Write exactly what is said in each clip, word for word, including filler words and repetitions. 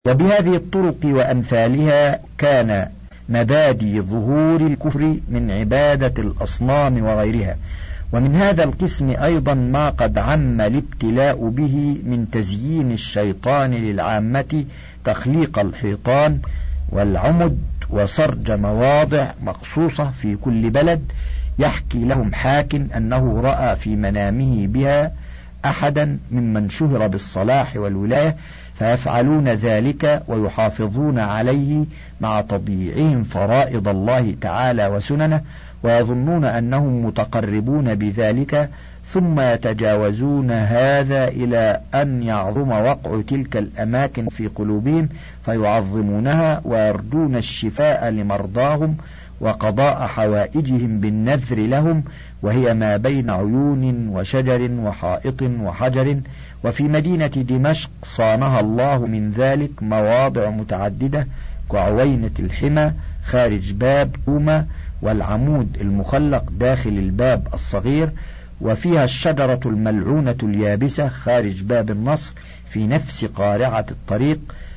وبهذه الطرق وأمثالها كان مبادئ ظهور الكفر من عبادة الأصنام وغيرها. ومن هذا القسم أيضا ما قد عم الابتلاء به من تزيين الشيطان للعامة تخليق الحيطان والعمد وسرج مواضع مخصوصة في كل بلد، يحكي لهم حاك أنه رأى في منامه بها أحدا ممن شهر بالصلاح والولاية، فيفعلون ذلك ويحافظون عليه مع تضييعهم فرائض الله تعالى وسننه، ويظنون أنهم متقربون بذلك، ثم يتجاوزون هذا إلى أن يعظم وقع تلك الأماكن في قلوبهم فيعظمونها ويرجون الشفاء لمرضاهم وقضاء حوائجهم بالنذر لهم، وهي ما بين عيون وشجر وحائط وحجر. وفي مدينة دمشق صانها الله من ذلك مواضع متعددة كعوينة الحمى خارج باب أومة، والعمود المخلق داخل الباب الصغير، وفيها الشجرة الملعونة اليابسة خارج باب النصر في نفس قارعة الطريق،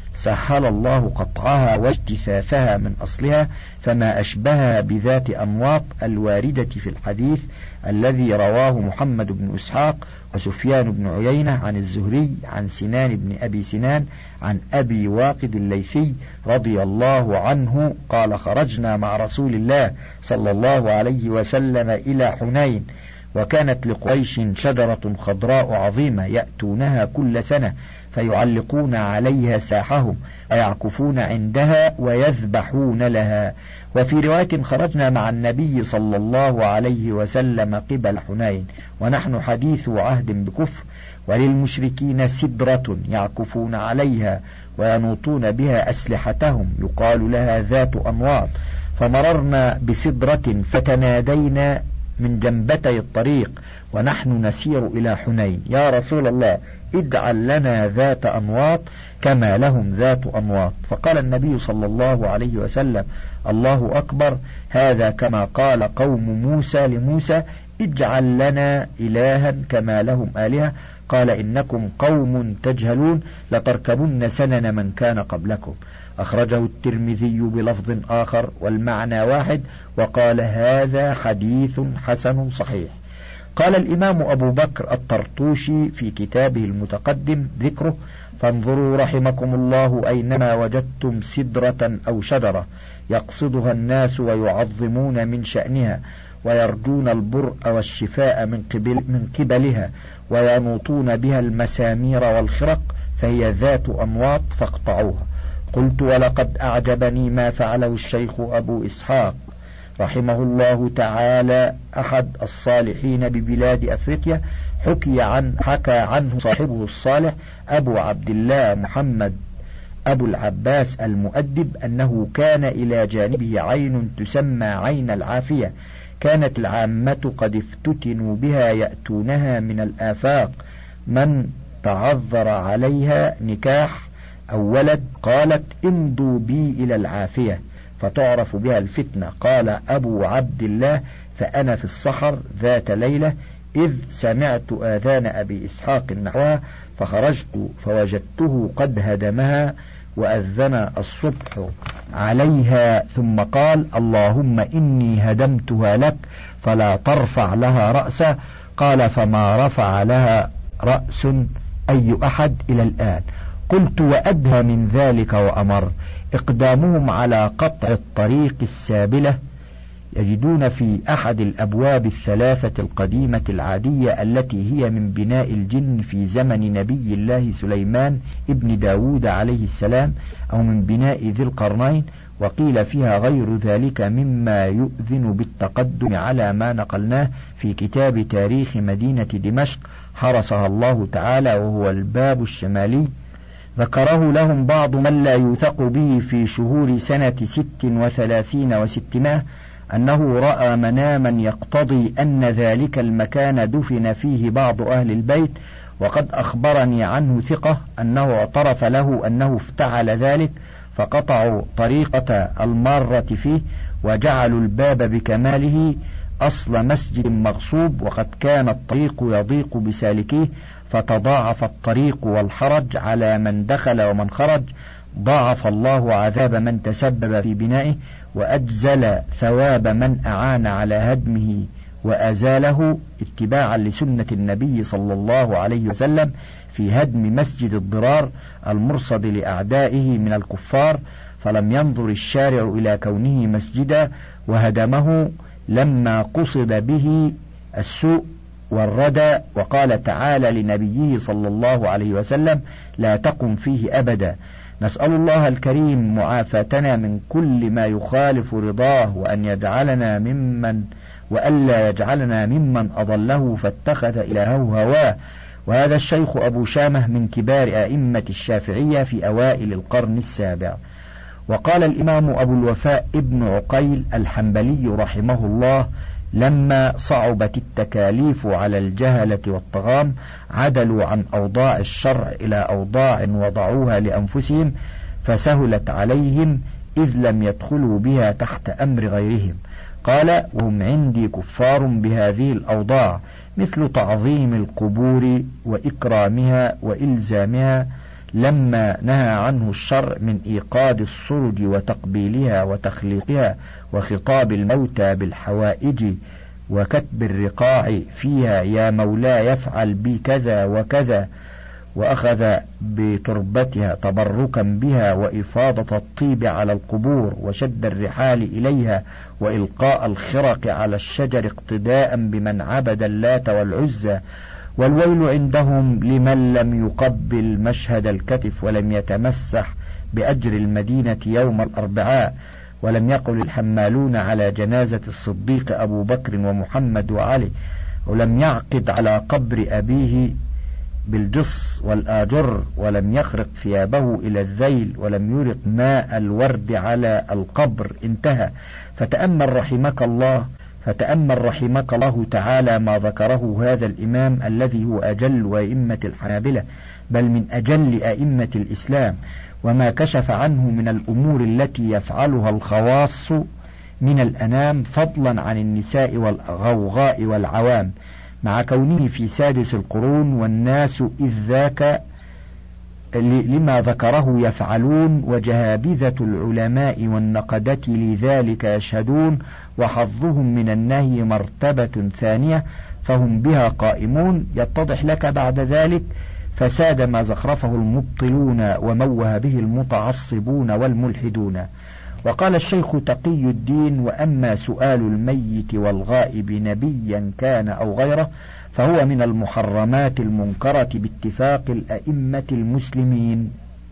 سهل الله قطعها واجتثاثها من أصلها، فما أشبهها بذات أنواط الواردة في الحديث الذي رواه محمد بن إسحاق وسفيان بن عيينة عن الزهري عن سنان بن أبي سنان عن أبي واقد الليثي رضي الله عنه قال: خرجنا مع رسول الله صلى الله عليه وسلم إلى حنين، وكانت لقريش شجرة خضراء عظيمة يأتونها كل سنة فيعلقون عليها ساحهم ويعكفون عندها ويذبحون لها. وفي رواية: خرجنا مع النبي صلى الله عليه وسلم قبل حنين ونحن حديث عهد بكفر، وللمشركين سدرة يعكفون عليها وينوطون بها أسلحتهم يقال لها ذات أنواط، فمررنا بسدرة فتنادينا من جنبتي الطريق ونحن نسير إلى حنين: يا رسول الله اجعل لنا ذات أنواط كما لهم ذات أنواط. فقال النبي صلى الله عليه وسلم: الله أكبر، هذا كما قال قوم موسى لموسى: اجعل لنا إلها كما لهم آلهة. قال: إنكم قوم تجهلون، لتركبن سنن من كان قبلكم. أخرجه الترمذي بلفظ آخر والمعنى واحد، وقال: هذا حديث حسن صحيح. قال الإمام أبو بكر الطرطوشي في كتابه المتقدم ذكره: فانظروا رحمكم الله أينما وجدتم سدرة أو شجرة يقصدها الناس ويعظمون من شأنها ويرجون البرء والشفاء من قبل من قبلها وينوطون بها المسامير والخرق فهي ذات أنواط فاقطعوها. قلت: ولقد أعجبني ما فعله الشيخ أبو إسحاق رحمه الله تعالى أحد الصالحين ببلاد أفريقيا، حكي عن حكى عنه صاحبه الصالح أبو عبد الله محمد أبو العباس المؤدب أنه كان إلى جانبه عين تسمى عين العافية، كانت العامة قد افتتنوا بها يأتونها من الآفاق من تعذر عليها نكاح أو ولد، قالت: امضوا بي إلى العافية فتعرف بها الفتنة. قال أبو عبد الله: فأنا في الصحر ذات ليلة إذ سمعت آذان أبي إسحاق نحوها، فخرجت فوجدته قد هدمها وأذن الصبح عليها، ثم قال: اللهم إني هدمتها لك فلا ترفع لها رأسا. قال: فما رفع لها رأس أي أحد إلى الآن. قلت: وأدهى من ذلك وأمر إقدامهم على قطع الطريق السابلة. يجدون في أحد الأبواب الثلاثة القديمة العادية التي هي من بناء الجن في زمن نبي الله سليمان ابن داود عليه السلام أو من بناء ذي القرنين، وقيل فيها غير ذلك مما يؤذن بالتقدم على ما نقلناه في كتاب تاريخ مدينة دمشق حرسها الله تعالى، وهو الباب الشمالي. ذكره لهم بعض من لا يوثق به في شهور سنة ست وثلاثين وستمائة أنه رأى مناما يقتضي أن ذلك المكان دفن فيه بعض أهل البيت، وقد أخبرني عنه ثقة أنه اعترف له أنه افتعل ذلك، فقطعوا طريقة المارة فيه وجعلوا الباب بكماله أصل مسجد مغصوب، وقد كان الطريق يضيق بسالكيه فتضاعف الطريق والحرج على من دخل ومن خرج. ضاعف الله عذاب من تسبب في بنائه، وأجزل ثواب من أعان على هدمه وأزاله، اتباعا لسنة النبي صلى الله عليه وسلم في هدم مسجد الضرار المرصد لأعدائه من الكفار، فلم ينظر الشارع إلى كونه مسجدا وهدمه لما قصد به السوء والردى، وقال تعالى لنبيه صلى الله عليه وسلم: لا تقم فيه أبدا. نسأل الله الكريم معافاتنا من كل ما يخالف رضاه، وأن يجعلنا ممن وألا يجعلنا ممن أضله فاتخذ إلهه هواه. وهذا الشيخ أبو شامة من كبار أئمة الشافعية في أوائل القرن السابع. وقال الإمام أبو الوفاء ابن عقيل الحنبلي رحمه الله: لما صعبت التكاليف على الجهلة والطغام عدلوا عن أوضاع الشرع إلى أوضاع وضعوها لأنفسهم فسهلت عليهم، إذ لم يدخلوا بها تحت أمر غيرهم. قال: وهم عندي كفار بهذه الأوضاع، مثل تعظيم القبور وإكرامها وإلزامها لما نهى عنه الشرع من إيقاد الصرج وتقبيلها وتخليقها وخطاب الموتى بالحوائج وكتب الرقاع فيها: يا مولاي يفعل بي كذا وكذا، وأخذ بتربتها تبركا بها وإفاضة الطيب على القبور وشد الرحال إليها وإلقاء الخرق على الشجر اقتداء بمن عبد اللات والعزى. والويل عندهم لمن لم يقبل مشهد الكتف ولم يتمسح بأجر المدينة يوم الأربعاء، ولم يقل الحمالون على جنازة الصديق أبو بكر ومحمد وعلي، ولم يعقد على قبر أبيه بالجص والآجر، ولم يخرق ثيابه إلى الذيل، ولم يرق ماء الورد على القبر. انتهى. فتأمل رحمك الله فتأمل رحمك الله تعالى ما ذكره هذا الإمام الذي هو أجل أئمة الحنابلة، بل من أجل أئمة الإسلام، وما كشف عنه من الأمور التي يفعلها الخواص من الأنام، فضلا عن النساء والغوغاء والعوام، مع كونه في سادس القرون، والناس إذ ذاك لما ذكره يفعلون، وجهابذة العلماء والنقدة لذلك يشهدون، وحظهم من النهي مرتبة ثانية فهم بها قائمون. يتضح لك بعد ذلك فساد ما زخرفه المبطلون وموه به المتعصبون والملحدون. وقال الشيخ تقي الدين: وأما سؤال الميت والغائب نبيا كان أو غيره فهو من المحرمات المنكرة باتفاق الأئمة المسلمين،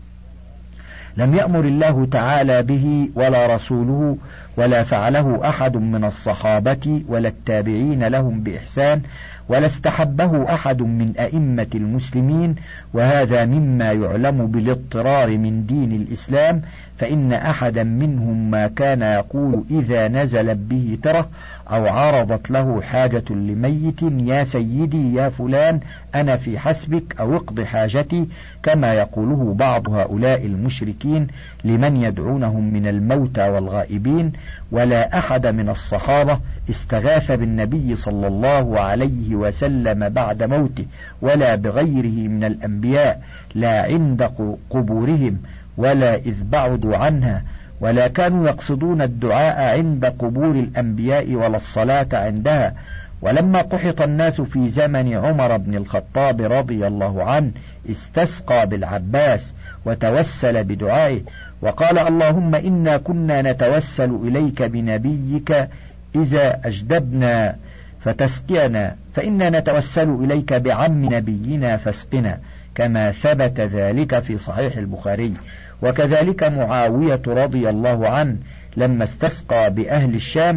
لم يأمر الله تعالى به ولا رسوله، ولا فعله أحد من الصحابة ولا التابعين لهم بإحسان، ولا استحبه أحد من أئمة المسلمين، وهذا مما يعلم بالاضطرار من دين الإسلام، فإن أحدا منهم ما كان يقول إذا نزلت به تره أو عرضت له حاجة لميت: يا سيدي يا فلان أنا في حسبك، أو اقض حاجتي، كما يقوله بعض هؤلاء المشركين لمن يدعونهم من الموتى والغائبين. ولا أحد من الصحابة استغاث بالنبي صلى الله عليه وسلم بعد موته، ولا بغيره من الأنبياء، لا عند قبورهم ولا إذ بعدوا عنها، ولا كانوا يقصدون الدعاء عند قبور الأنبياء ولا الصلاة عندها. ولما قحط الناس في زمن عمر بن الخطاب رضي الله عنه استسقى بالعباس وتوسل بدعائه وقال: اللهم إنا كنا نتوسل إليك بنبيك إذا أجدبنا فتسقينا، فإنا نتوسل إليك بعم نبينا فاسقنا، كما ثبت ذلك في صحيح البخاري. وكذلك معاوية رضي الله عنه لما استسقى بأهل الشام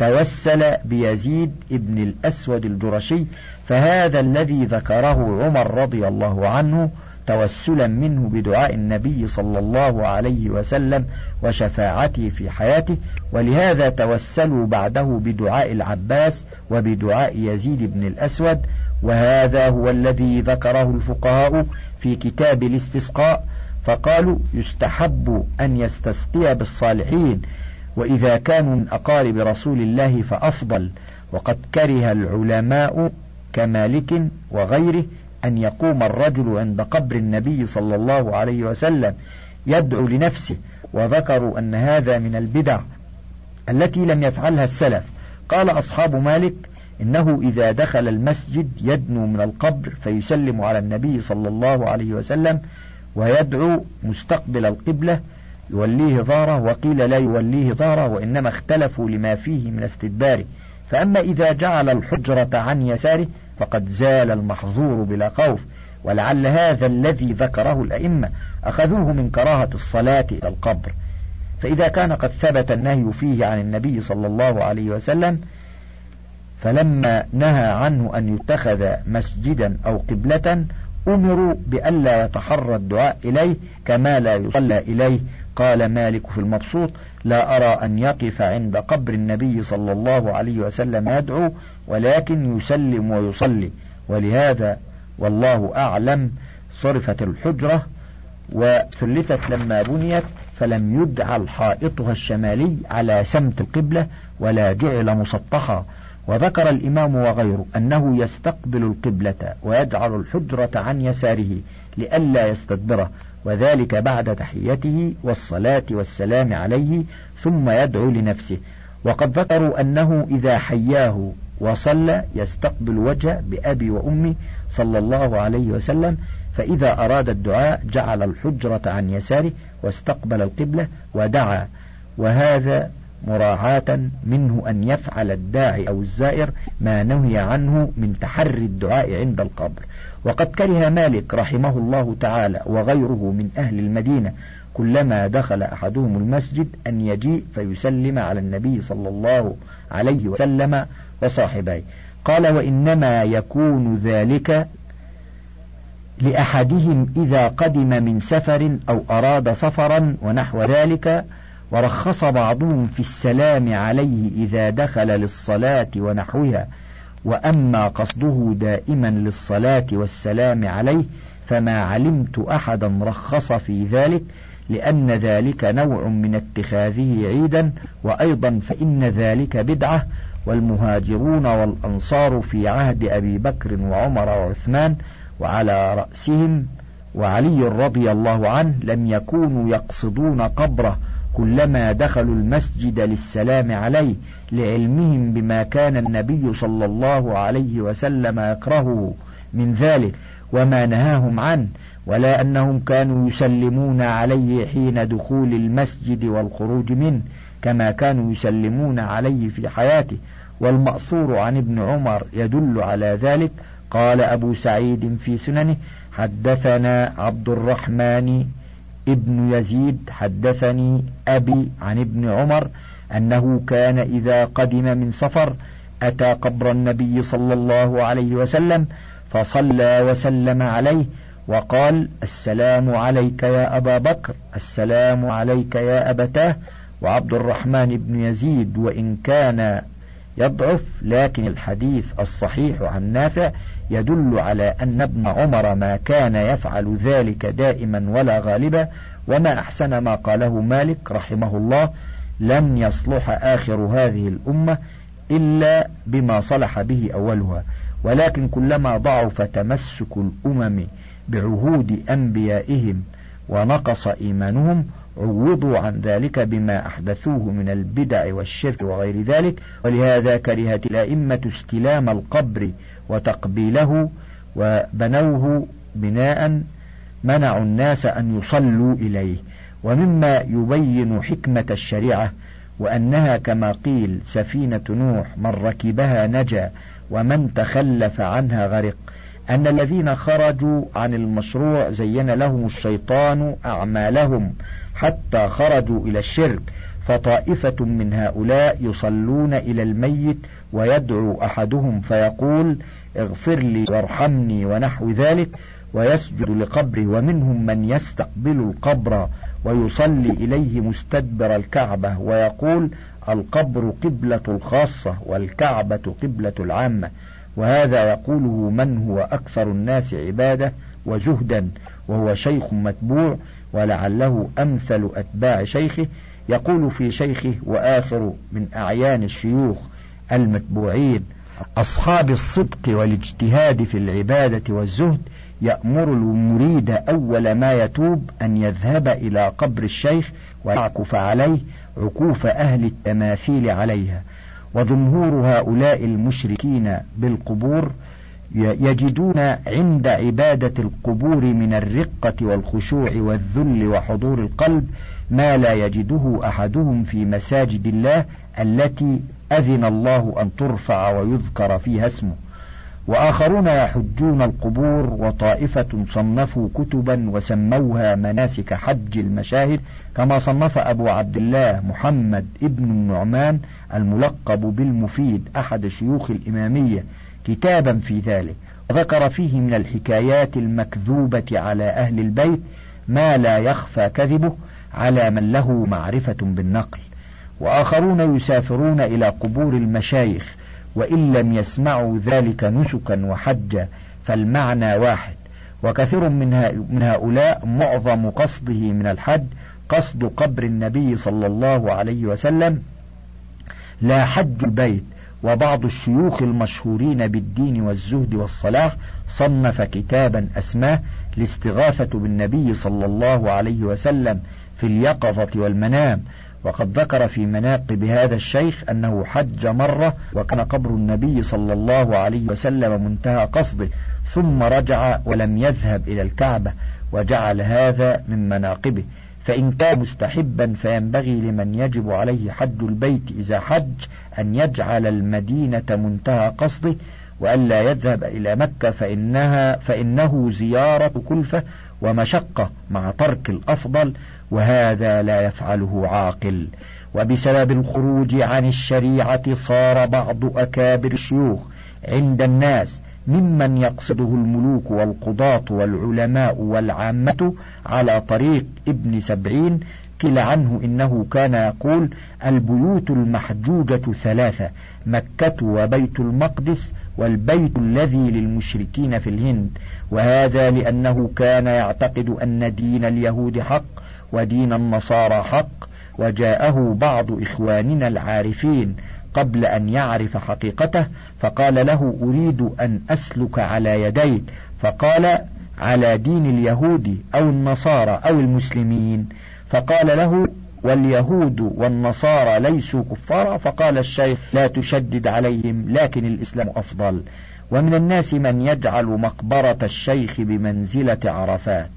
توسل بيزيد ابن الأسود الجرشي، فهذا الذي ذكره عمر رضي الله عنه توسلا منه بدعاء النبي صلى الله عليه وسلم وشفاعته في حياته، ولهذا توسلوا بعده بدعاء العباس وبدعاء يزيد بن الأسود. وهذا هو الذي ذكره الفقهاء في كتاب الاستسقاء، فقالوا يستحب أن يستسقي بالصالحين، وإذا كانوا من أقارب رسول الله فأفضل. وقد كره العلماء كمالك وغيره أن يقوم الرجل عند قبر النبي صلى الله عليه وسلم يدعو لنفسه، وذكروا أن هذا من البدع التي لم يفعلها السلف. قال أصحاب مالك إنه إذا دخل المسجد يدنو من القبر فيسلم على النبي صلى الله عليه وسلم ويدعو مستقبل القبلة يوليه ظهره، وقيل لا يوليه ظهره، وإنما اختلفوا لما فيه من استدباره. فأما إذا جعل الحجرة عن يساره فقد زال المحظور بلا خوف، ولعل هذا الذي ذكره الأئمة أخذوه من كراهة الصلاة إلى القبر. فإذا كان قد ثبت النهي فيه عن النبي صلى الله عليه وسلم، فلما نهى عنه أن يتخذ مسجدا أو قبلة أمروا بألا يتحرى الدعاء إليه كما لا يصلى إليه. قال مالك في المبسوط: لا أرى أن يقف عند قبر النبي صلى الله عليه وسلم يدعو، ولكن يسلم ويصلي، ولهذا والله أعلم صرفت الحجرة وثلثت لما بنيت، فلم يجعل حائطها الشمالي على سمت القبلة ولا جعل مسطحا. وذكر الإمام وغيره أنه يستقبل القبلة ويجعل الحجرة عن يساره لئلا يستدبره، وذلك بعد تحيته والصلاة والسلام عليه، ثم يدعو لنفسه. وقد ذكروا أنه إذا حياه وصلى يستقبل وجه بأبي وأمي صلى الله عليه وسلم، فإذا أراد الدعاء جعل الحجرة عن يساره واستقبل القبلة ودعا، وهذا مراعاة منه أن يفعل الداعي أو الزائر ما نهي عنه من تحري الدعاء عند القبر. وقد كره مالك رحمه الله تعالى وغيره من أهل المدينة كلما دخل أحدهم المسجد أن يجيء فيسلم على النبي صلى الله عليه وسلم وصاحبيه. قال: وإنما يكون ذلك لأحدهم إذا قدم من سفر أو أراد سفرا ونحو ذلك، ورخص بعضهم في السلام عليه إذا دخل للصلاة ونحوها. وأما قصده دائما للصلاة والسلام عليه فما علمت أحدا رخص في ذلك، لأن ذلك نوع من اتخاذه عيدا، وأيضا فإن ذلك بدعة. والمهاجرون والأنصار في عهد أبي بكر وعمر وعثمان وعلى رأسهم وعلي رضي الله عنه لم يكونوا يقصدون قبره كلما دخلوا المسجد للسلام عليه، لعلمهم بما كان النبي صلى الله عليه وسلم يكرهه من ذلك وما نهاهم عنه، ولا أنهم كانوا يسلمون عليه حين دخول المسجد والخروج منه كما كانوا يسلمون عليه في حياته. والمأثور عن ابن عمر يدل على ذلك. قال أبو سعيد في سننه: حدثنا عبد الرحمن ابن يزيد حدثني أبي عن ابن عمر أنه كان إذا قدم من سفر أتى قبر النبي صلى الله عليه وسلم فصلى وسلم عليه وقال: السلام عليك يا أبا بكر، السلام عليك يا أبتاه. وعبد الرحمن بن يزيد وإن كان يضعف، لكن الحديث الصحيح عن نافع يدل على أن ابن عمر ما كان يفعل ذلك دائما ولا غالبا. وما أحسن ما قاله مالك رحمه الله: لن يصلح آخر هذه الأمة إلا بما صلح به أولها، ولكن كلما ضعف تمسك الأمم بعهود أنبيائهم ونقص إيمانهم عوضوا عن ذلك بما أحدثوه من البدع والشرك وغير ذلك. ولهذا كرهت الأئمة استلام القبر وتقبيله، وبنوه بناء منعوا الناس أن يصلوا إليه. ومما يبين حكمة الشريعة وأنها كما قيل سفينة نوح من ركبها نجا ومن تخلف عنها غرق، أن الذين خرجوا عن المشروع زين لهم الشيطان أعمالهم حتى خرجوا إلى الشرك، فطائفة من هؤلاء يصلون إلى الميت ويدعو أحدهم فيقول: اغفر لي وارحمني ونحو ذلك، ويسجد لقبره. ومنهم من يستقبل القبر ويصلي إليه مستدبر الكعبة ويقول: القبر قبلة الخاصة والكعبة قبلة العامة. وهذا يقوله من هو أكثر الناس عبادة وزهدا وهو شيخ متبوع، ولعله أمثل أتباع شيخه، يقول في شيخه وآخر من أعيان الشيوخ المتبوعين أصحاب الصدق والاجتهاد في العبادة والزهد: يأمر المريد أول ما يتوب أن يذهب إلى قبر الشيخ ويعكف عليه عكوف أهل التماثيل عليها. وجمهور هؤلاء المشركين بالقبور يجدون عند عبادة القبور من الرقة والخشوع والذل وحضور القلب ما لا يجده أحدهم في مساجد الله التي أذن الله أن ترفع ويذكر فيها اسمه. وآخرون يحجون القبور، وطائفة صنفوا كتبا وسموها مناسك حج المشاهد، كما صنف أبو عبد الله محمد ابن النعمان الملقب بالمفيد أحد شيوخ الإمامية كتابا في ذلك، وذكر فيه من الحكايات المكذوبة على أهل البيت ما لا يخفى كذبه على من له معرفة بالنقل. وآخرون يسافرون إلى قبور المشايخ وإن لم يسمعوا ذلك نسكا وحجا فالمعنى واحد. وكثير من هؤلاء معظم قصده من الحج قصد قبر النبي صلى الله عليه وسلم لا حج البيت. وبعض الشيوخ المشهورين بالدين والزهد والصلاح صنف كتابا أسماه الاستغاثة بالنبي صلى الله عليه وسلم في اليقظة والمنام، وقد ذكر في مناقب هذا الشيخ أنه حج مرة وكان قبر النبي صلى الله عليه وسلم منتهى قصده، ثم رجع ولم يذهب إلى الكعبة، وجعل هذا من مناقبه. فإن كان مستحبا فينبغي لمن يجب عليه حج البيت إذا حج أن يجعل المدينة منتهى قصده وألا يذهب إلى مكة، فإنها فإنه زيارة كلفة ومشقة مع ترك الأفضل، وهذا لا يفعله عاقل. وبسبب الخروج عن الشريعة صار بعض أكابر الشيوخ عند الناس ممن يقصده الملوك والقضاة والعلماء والعامة على طريق ابن سبعين. قيل عنه إنه كان يقول: البيوت المحجوجة ثلاثة، مكة وبيت المقدس والبيت الذي للمشركين في الهند. وهذا لأنه كان يعتقد أن دين اليهود حق ودين النصارى حق. وجاءه بعض إخواننا العارفين قبل أن يعرف حقيقته فقال له: أريد أن أسلك على يديك. فقال: على دين اليهود أو النصارى أو المسلمين؟ فقال له: واليهود والنصارى ليسوا كفارا؟ فقال الشيخ: لا تشدد عليهم، لكن الإسلام أفضل. ومن الناس من يجعل مقبرة الشيخ بمنزلة عرفات،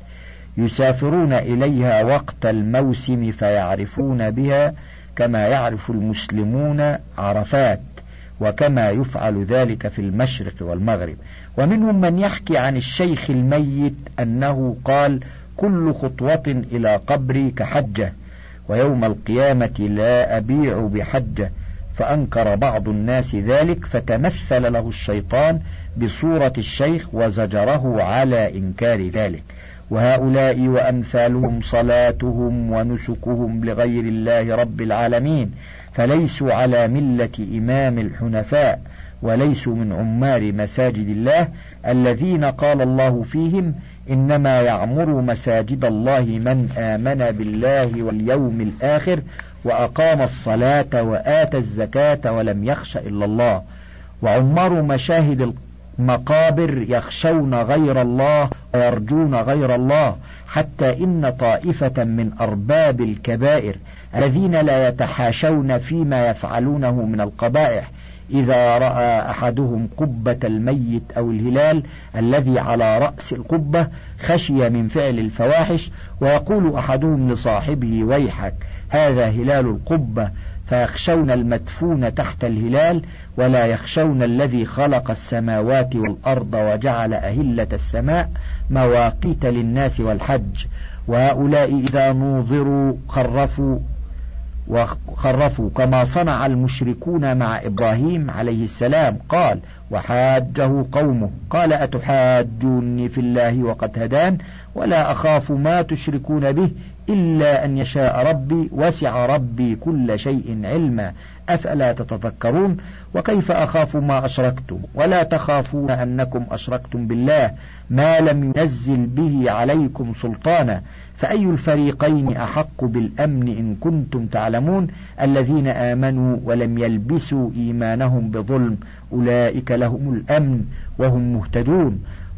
يسافرون إليها وقت الموسم فيعرفون بها كما يعرف المسلمون عرفات، وكما يفعل ذلك في المشرق والمغرب. ومنهم من يحكي عن الشيخ الميت أنه قال: كل خطوة إلى قبري كحجة، ويوم القيامة لا أبيع بحجة. فأنكر بعض الناس ذلك، فتمثل له الشيطان بصورة الشيخ وزجره على إنكار ذلك. وهؤلاء وأمثالهم صلاتهم ونسكهم لغير الله رب العالمين، فليسوا على ملة إمام الحنفاء، وليسوا من عمار مساجد الله الذين قال الله فيهم: إنما يعمر مساجد الله من آمن بالله واليوم الآخر وأقام الصلاة وآتى الزكاة ولم يخش إلا الله. وعمار مشاهد المقابر يخشون غير الله ويرجون غير الله، حتى إن طائفة من أرباب الكبائر الذين لا يتحاشون فيما يفعلونه من القبائح إذا رأى أحدهم قبة الميت أو الهلال الذي على رأس القبة خشي من فعل الفواحش، ويقول أحدهم لصاحبه: ويحك هذا هلال القبة، فيخشون المدفون تحت الهلال ولا يخشون الذي خلق السماوات والأرض وجعل أهلة السماء مواقيت للناس والحج. وهؤلاء إذا نوظروا خرفوا وخرفوا كما صنع المشركون مع إبراهيم عليه السلام. قال: وحاجه قومه قال: أتحاجوني في الله وقد هدان ولا أخاف ما تشركون به إلا أن يشاء ربي وسع ربي كل شيء علما أفلا تتذكرون؟ وكيف أخاف ما أشركتم ولا تخافون أنكم أشركتم بالله ما لم ينزل به عليكم سلطانا؟ فأي الفريقين أحق بالأمن إن كنتم تعلمون؟ الذين آمنوا ولم يلبسوا إيمانهم بظلم أولئك لهم الأمن وهم مهتدون.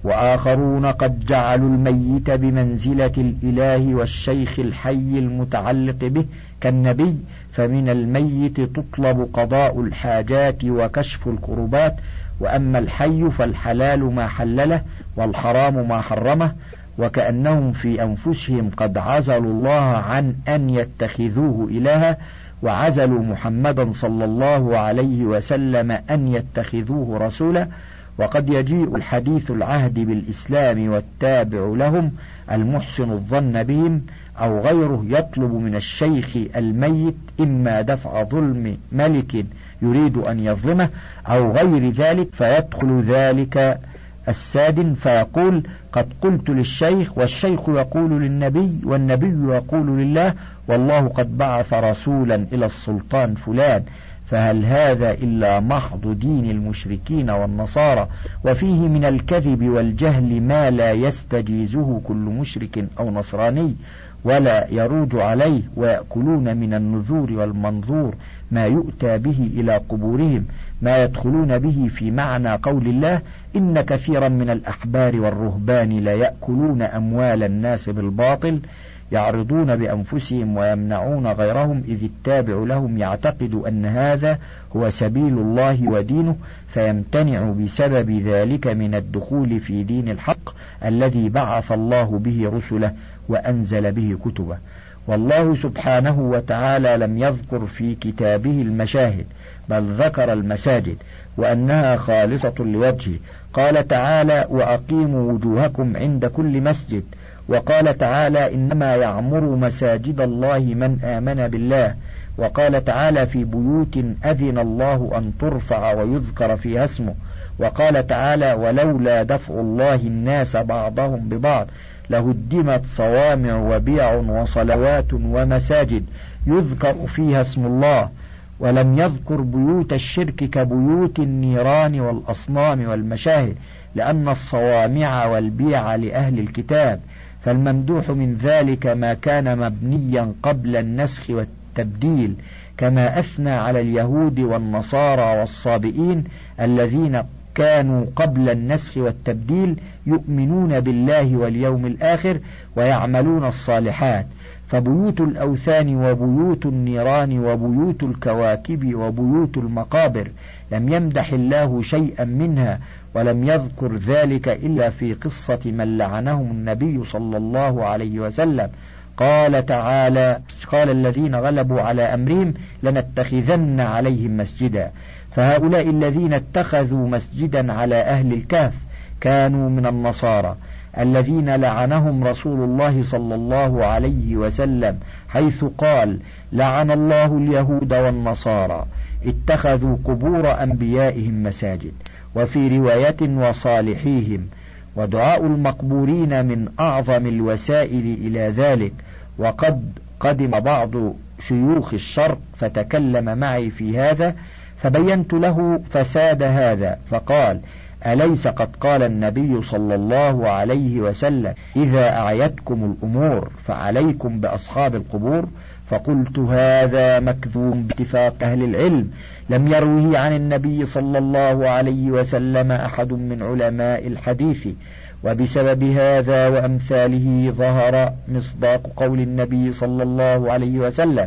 وآخرون قد جعلوا الميت بمنزلة الإله والشيخ الحي المتعلق به كالنبي، فمن الميت تطلب قضاء الحاجات وكشف الكربات، وأما الحي فالحلال ما حلله والحرام ما حرمه، وكأنهم في أنفسهم قد عزلوا الله عن أن يتخذوه إلها، وعزلوا محمدا صلى الله عليه وسلم أن يتخذوه رسولا. وقد يجيء الحديث العهد بالإسلام والتابع لهم المحسن الظن بهم أو غيره يطلب من الشيخ الميت إما دفع ظلم ملك يريد أن يظلمه أو غير ذلك، فيدخل ذلك السادن فيقول قد قلت للشيخ، والشيخ يقول للنبي، والنبي يقول لله، والله قد بعث رسولا إلى السلطان فلان. فهل هذا إلا محض دين المشركين والنصارى، وفيه من الكذب والجهل ما لا يستجيزه كل مشرك أو نصراني ولا يروج عليه، ويأكلون من النذور والمنظور ما يؤتى به إلى قبورهم، ما يدخلون به في معنى قول الله إن كثيرا من الأحبار والرهبان لا يأكلون أموال الناس بالباطل، يعرضون بأنفسهم ويمنعون غيرهم، إذ التابع لهم يعتقد أن هذا هو سبيل الله ودينه، فيمتنع بسبب ذلك من الدخول في دين الحق الذي بعث الله به رسله وأنزل به كتبه. والله سبحانه وتعالى لم يذكر في كتابه المشاهد، بل ذكر المساجد وأنها خالصة لوجهه. قال تعالى وأقيموا وجوهكم عند كل مسجد، وقال تعالى إنما يعمر مساجد الله من آمن بالله، وقال تعالى في بيوت أذن الله أن ترفع ويذكر فيها اسمه، وقال تعالى ولولا دفع الله الناس بعضهم ببعض لهدمت صوامع وبيع وصلوات ومساجد يذكر فيها اسم الله، ولم يذكر بيوت الشرك كبيوت النيران والأصنام والمشاهد، لأن الصوامع والبيع لأهل الكتاب، فالممدوح من ذلك ما كان مبنيا قبل النسخ والتبديل، كما أثنى على اليهود والنصارى والصابئين الذين كانوا قبل النسخ والتبديل يؤمنون بالله واليوم الآخر ويعملون الصالحات. فبيوت الأوثان وبيوت النيران وبيوت الكواكب وبيوت المقابر لم يمدح الله شيئا منها، ولم يذكر ذلك إلا في قصة من لعنهم النبي صلى الله عليه وسلم. قال تعالى قال الذين غلبوا على أمرهم لنتخذن عليهم مسجدا، فهؤلاء الذين اتخذوا مسجدا على أهل الكهف كانوا من النصارى الذين لعنهم رسول الله صلى الله عليه وسلم، حيث قال لعن الله اليهود والنصارى اتخذوا قبور أنبيائهم مساجد، وفي رواية وصالحيهم. ودعاء المقبورين من أعظم الوسائل إلى ذلك. وقد قدم بعض شيوخ الشرق فتكلم معي في هذا، فبينت له فساد هذا، فقال أليس قد قال النبي صلى الله عليه وسلم إذا أعيتكم الأمور فعليكم بأصحاب القبور؟ فقلت هذا مكذوب باتفاق أهل العلم، لم يروه عن النبي صلى الله عليه وسلم أحد من علماء الحديث، وبسبب هذا وأمثاله ظهر مصداق قول النبي صلى الله عليه وسلم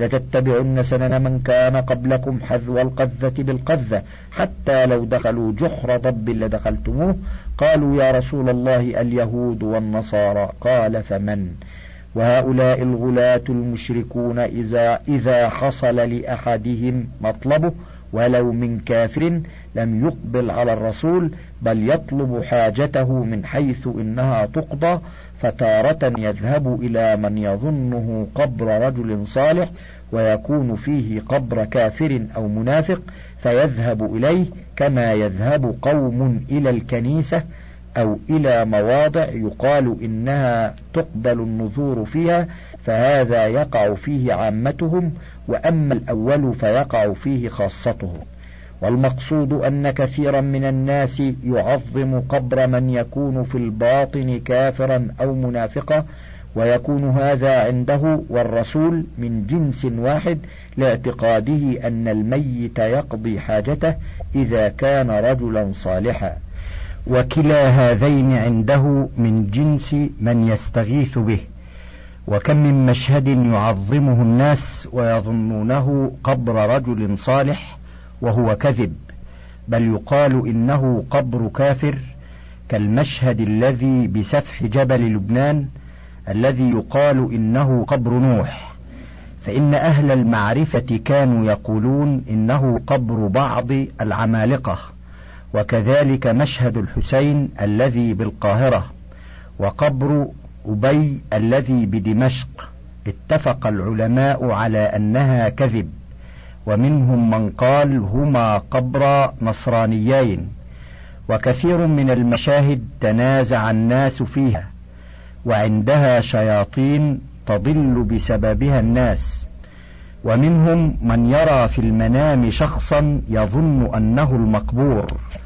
لتتبعن سنن من كان قبلكم حذو القذة بالقذة حتى لو دخلوا جحر ضب لدخلتموه. قالوا يا رسول الله اليهود والنصارى؟ قال فمن؟ وهؤلاء الغلاة المشركون إذا, إذا حصل لأحدهم مطلبه ولو من كافر لم يقبل على الرسول، بل يطلب حاجته من حيث إنها تقضى، فتارة يذهب إلى من يظنه قبر رجل صالح ويكون فيه قبر كافر أو منافق فيذهب إليه، كما يذهب قوم إلى الكنيسة أو إلى مواضع يقال إنها تقبل النذور فيها، فهذا يقع فيه عامتهم، وأما الأول فيقع فيه خاصتهم. والمقصود أن كثيرا من الناس يعظم قبر من يكون في الباطن كافرا أو منافقا، ويكون هذا عنده والرسول من جنس واحد، لاعتقاده أن الميت يقضي حاجته إذا كان رجلا صالحا. وكلا هذين عنده من جنس من يستغيث به. وكم من مشهد يعظمه الناس ويظنونه قبر رجل صالح وهو كذب، بل يقال إنه قبر كافر، كالمشهد الذي بسفح جبل لبنان الذي يقال إنه قبر نوح، فإن أهل المعرفة كانوا يقولون إنه قبر بعض العمالقة. وكذلك مشهد الحسين الذي بالقاهرة، وقبر أبي الذي بدمشق، اتفق العلماء على أنها كذب، ومنهم من قال هما قبر نصرانيين. وكثير من المشاهد تنازع الناس فيها، وعندها شياطين تضل بسببها الناس، ومنهم من يرى في المنام شخصا يظن أنه المقبور،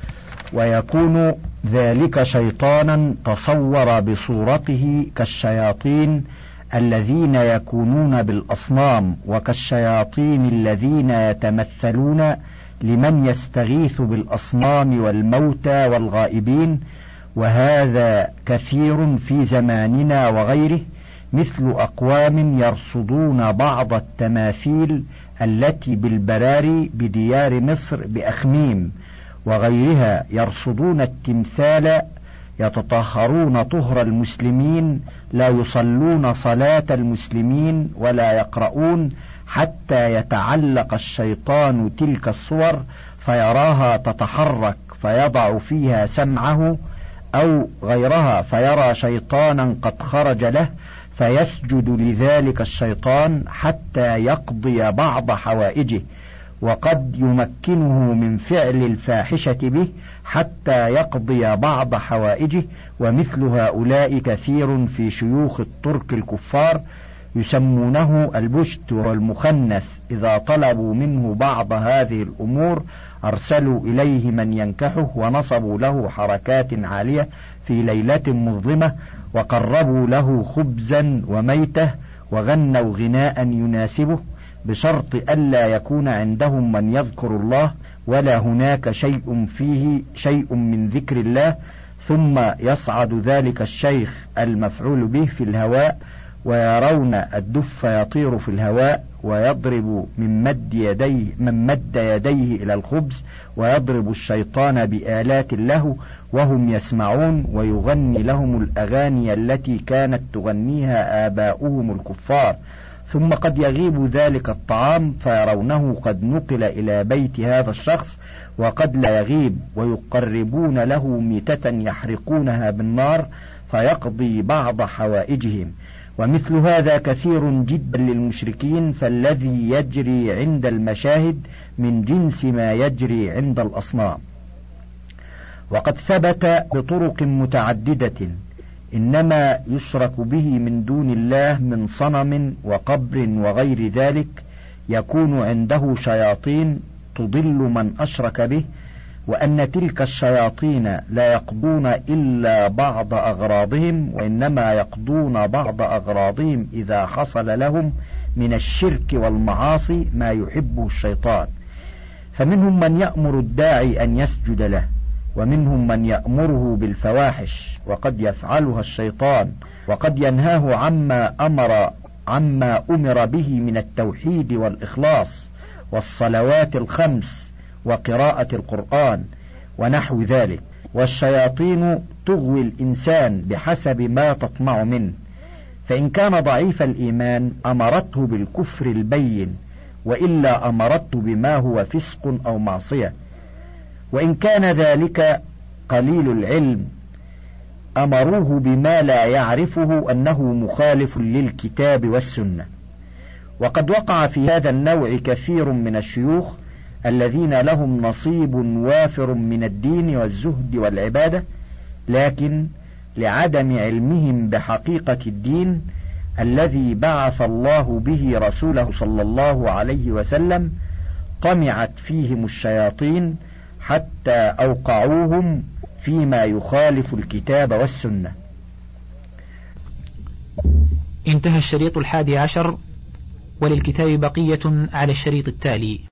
ويكون ذلك شيطانا تصور بصورته كالشياطين الذين يكونون بالأصنام، وكالشياطين الذين يتمثلون لمن يستغيث بالأصنام والموتى والغائبين. وهذا كثير في زماننا وغيره، مثل أقوام يرصدون بعض التماثيل التي بالبراري بديار مصر بأخميم وغيرها، يرصدون التمثال يتطهرون طهر المسلمين، لا يصلون صلاة المسلمين ولا يقرؤون، حتى يتعلق الشيطان تلك الصور فيراها تتحرك فيضع فيها سمعه، أو غيرها فيرى شيطانا قد خرج له فيسجد لذلك الشيطان حتى يقضي بعض حوائجه، وقد يمكنه من فعل الفاحشة به حتى يقضي بعض حوائجه. ومثل هؤلاء كثير في شيوخ الترك الكفار، يسمونه البشت والمخنث، إذا طلبوا منه بعض هذه الأمور أرسلوا إليه من ينكحه، ونصبوا له حركات عالية في ليلة مظلمة، وقربوا له خبزا وميته، وغنوا غناء يناسبه، بشرط ألا يكون عندهم من يذكر الله ولا هناك شيء فيه شيء من ذكر الله. ثم يصعد ذلك الشيخ المفعول به في الهواء، ويرون الدف يطير في الهواء، ويضرب من مد يديه من مد يديه إلى الخبز، ويضرب الشيطان بآلات له وهم يسمعون، ويغني لهم الأغاني التي كانت تغنيها آباؤهم الكفار. ثم قد يغيب ذلك الطعام فيرونه قد نقل إلى بيت هذا الشخص، وقد لا يغيب، ويقربون له ميتة يحرقونها بالنار فيقضي بعض حوائجهم. ومثل هذا كثير جدا للمشركين، فالذي يجري عند المشاهد من جنس ما يجري عند الأصنام. وقد ثبت بطرق متعددة إنما يشرك به من دون الله من صنم وقبر وغير ذلك، يكون عنده شياطين تضل من أشرك به، وأن تلك الشياطين لا يقضون إلا بعض أغراضهم، وإنما يقضون بعض أغراضهم إذا حصل لهم من الشرك والمعاصي ما يحبه الشيطان. فمنهم من يأمر الداعي أن يسجد له، ومنهم من يأمره بالفواحش وقد يفعلها الشيطان، وقد ينهاه عما أمر عما أمر به من التوحيد والإخلاص والصلوات الخمس وقراءة القرآن ونحو ذلك. والشياطين تغوي الإنسان بحسب ما تطمع منه، فإن كان ضعيف الإيمان أمرته بالكفر البين، وإلا أمرته بما هو فسق أو معصية. وإن كان ذلك قليل العلم أمروه بما لا يعرفه أنه مخالف للكتاب والسنة. وقد وقع في هذا النوع كثير من الشيوخ الذين لهم نصيب وافر من الدين والزهد والعبادة، لكن لعدم علمهم بحقيقة الدين الذي بعث الله به رسوله صلى الله عليه وسلم طمعت فيهم الشياطين حتى أوقعوهم فيما يخالف الكتاب والسنة. انتهى الشريط الحادي عشر، وللكتاب بقية على الشريط التالي.